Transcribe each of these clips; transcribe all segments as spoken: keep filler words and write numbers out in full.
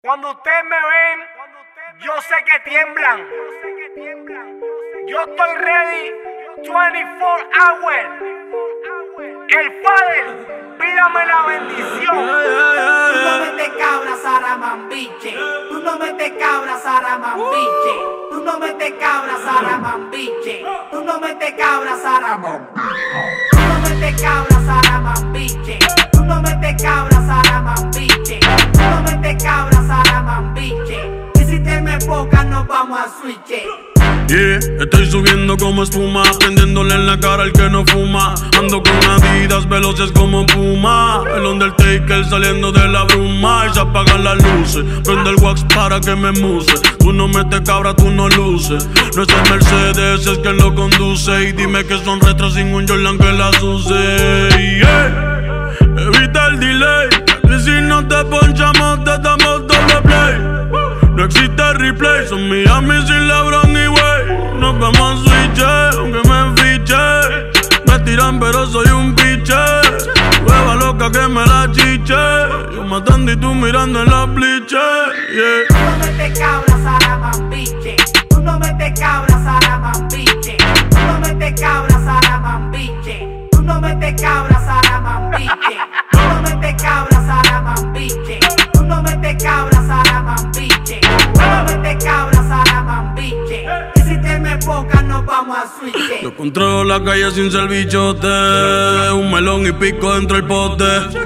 Cuando ustedes me ven, yo sé que tiemblan. Yo estoy ready veinticuatro hours. El Father, pídame la bendición. Tú no metes cabra, Saramambiche. Tú no metes cabra, Saramambiche. Tú no metes cabra, Saramambiche. Tú no metes cabra, Saramambiche. Tú no metes cabra, Saramambiche. Tú no metes cabra, Saramambiche. Tú no metes cabra, Saramambiche. Y si te me poca, nos vamos a switch. Yeah, estoy subiendo como espuma, prendiéndole en la cara al que no fuma. Ando con Adidas veloces como Puma. El Undertaker saliendo de la bruma. Y se apagan las luces, prende el wax para que me muse. Tú no metes cabra, tú no luces. No es el Mercedes, es quien lo conduce. Y dime que son retros sin un Jordan que las use. Yeah, evita el delay, que si no te ponchamos te damos doble play. No existe replay, son Miami sin LeBron y Wade. Nos vamos a switch, aunque me fiche. Me tiran pero soy un piche. Hueva loca que me la chiche. Yo matando y tú mirando en la pliche. Yeah. Tú no metes cabra, Saramambiche. Tú no metes cabra, Saramambiche. Tú no metes cabra, Saramambiche. Tú no metes cabra, Saramambiche. Tú no metes cabra, Saramambiche. Tú no metes cabra, Saramambiche. Tú no metes cabra, Saramambiche. Y si te me poca, nos vamos a switch. Yo controlo la calle sin ser bichote. Un melón y pico dentro del pote.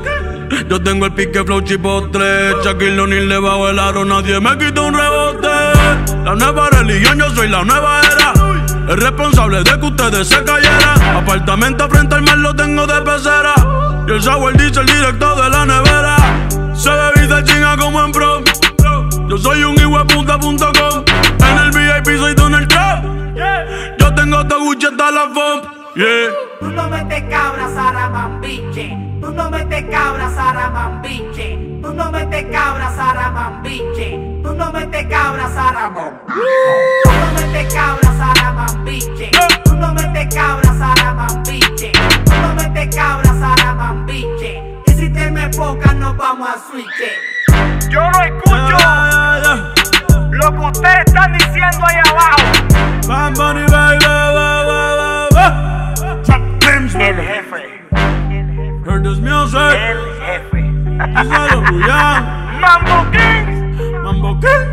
Yo tengo el pique flow chipotle. Shaquille O'Neal le bajo el aro, nadie me quita un rebote. La nueva religión, yo soy la nueva era. El responsable de que ustedes se cayeran. Apartamento frente al mar lo tengo de pecera. Y el sour dice el directo de la nevera. Se bebe y se chinga como en prom. Yo soy un hijueputa punto com. En el V I P soy Donald Trump. Yo tengo todo Gucci hasta la F O M. Yeah. Tú no metes cabra, Saramambiche. Tú no metes cabra, Saramambiche. Tú no metes cabra, Saramambiche. Tú no metes cabra, Saramambiche. Tú no metes cabra, Saramambiche. Tú no metes cabra, Saramambiche. Tú no metes cabra, Saramambiche. Y si te me poca, nos vamos a switch. Yo no escucho lo que ustedes están diciendo ahí abajo. Bad Bunny, baby, El jefe, heard this music. el jefe. Díselo, Julián. Mambo Kings. Mambo King.